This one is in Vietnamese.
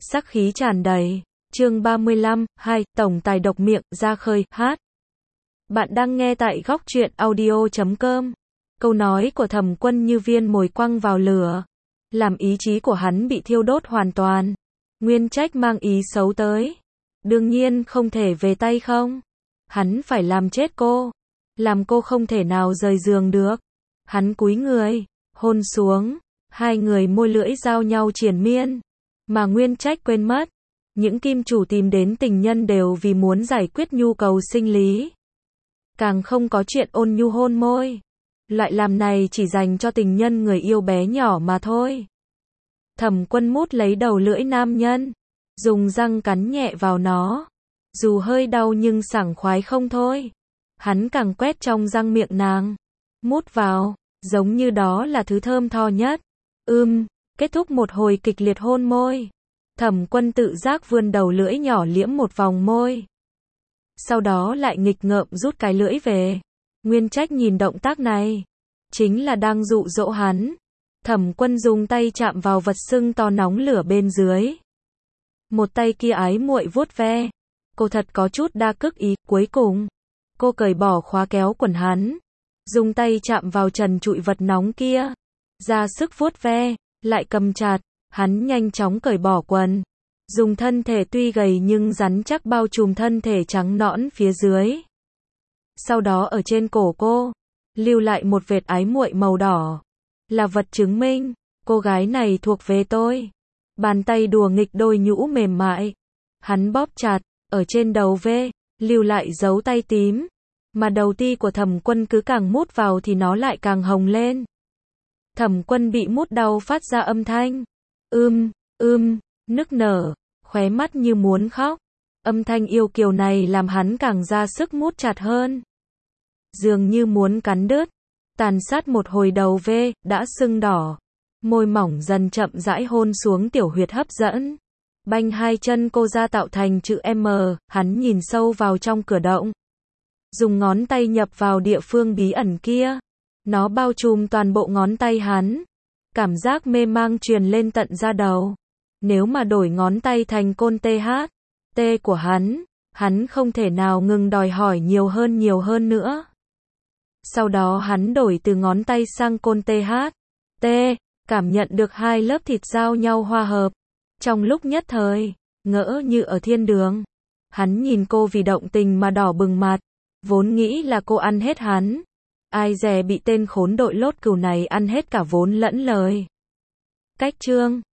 sắc khí tràn đầy. Chương 35, 2, tổng tài độc miệng, ra khơi, hát. Bạn đang nghe tại góc truyện audio.com. Câu nói của Thẩm Quân như viên mồi quăng vào lửa, làm ý chí của hắn bị thiêu đốt hoàn toàn. Nguyên Trách mang ý xấu tới, đương nhiên không thể về tay không. Hắn phải làm chết cô, làm cô không thể nào rời giường được. Hắn cúi người, hôn xuống, hai người môi lưỡi giao nhau triền miên, mà Nguyên Trách quên mất, những kim chủ tìm đến tình nhân đều vì muốn giải quyết nhu cầu sinh lý. Càng không có chuyện ôn nhu hôn môi. Loại làm này chỉ dành cho tình nhân người yêu bé nhỏ mà thôi. Thẩm Quân mút lấy đầu lưỡi nam nhân, dùng răng cắn nhẹ vào nó. Dù hơi đau nhưng sảng khoái không thôi. Hắn càng quét trong răng miệng nàng, mút vào, giống như đó là thứ thơm tho nhất. Kết thúc một hồi kịch liệt hôn môi. Thẩm Quân tự giác vươn đầu lưỡi nhỏ liếm một vòng môi. Sau đó lại nghịch ngợm rút cái lưỡi về. Nguyên Trách nhìn động tác này, chính là đang dụ dỗ hắn. Thẩm Quân dùng tay chạm vào vật sưng to nóng lửa bên dưới. Một tay kia ái muội vuốt ve. Cô thật có chút đa cức ý. Cuối cùng, cô cởi bỏ khóa kéo quần hắn, dùng tay chạm vào trần trụi vật nóng kia, ra sức vuốt ve, lại cầm chặt. Hắn nhanh chóng cởi bỏ quần, dùng thân thể tuy gầy nhưng rắn chắc bao trùm thân thể trắng nõn phía dưới. Sau đó ở trên cổ cô, lưu lại một vệt ái muội màu đỏ, là vật chứng minh, cô gái này thuộc về tôi. Bàn tay đùa nghịch đôi nhũ mềm mại, hắn bóp chặt, ở trên đầu V, lưu lại dấu tay tím, mà đầu ti của Thẩm Quân cứ càng mút vào thì nó lại càng hồng lên. Thẩm Quân bị mút đau phát ra âm thanh, nức nở, khóe mắt như muốn khóc. Âm thanh yêu kiều này làm hắn càng ra sức mút chặt hơn. Dường như muốn cắn đứt, tàn sát một hồi đầu V, đã sưng đỏ. Môi mỏng dần chậm rãi hôn xuống tiểu huyệt hấp dẫn. Banh hai chân cô ra tạo thành chữ M, hắn nhìn sâu vào trong cửa động. Dùng ngón tay nhập vào địa phương bí ẩn kia. Nó bao trùm toàn bộ ngón tay hắn. Cảm giác mê mang truyền lên tận da đầu. Nếu mà đổi ngón tay thành côn T của hắn không thể nào ngừng đòi hỏi nhiều hơn nữa. Sau đó hắn đổi từ ngón tay sang côn T, cảm nhận được hai lớp thịt giao nhau hòa hợp. Trong lúc nhất thời, ngỡ như ở thiên đường. Hắn nhìn cô vì động tình mà đỏ bừng mặt, vốn nghĩ là cô ăn hết hắn. Ai dè bị tên khốn đội lốt cừu này ăn hết cả vốn lẫn lời. Cách chương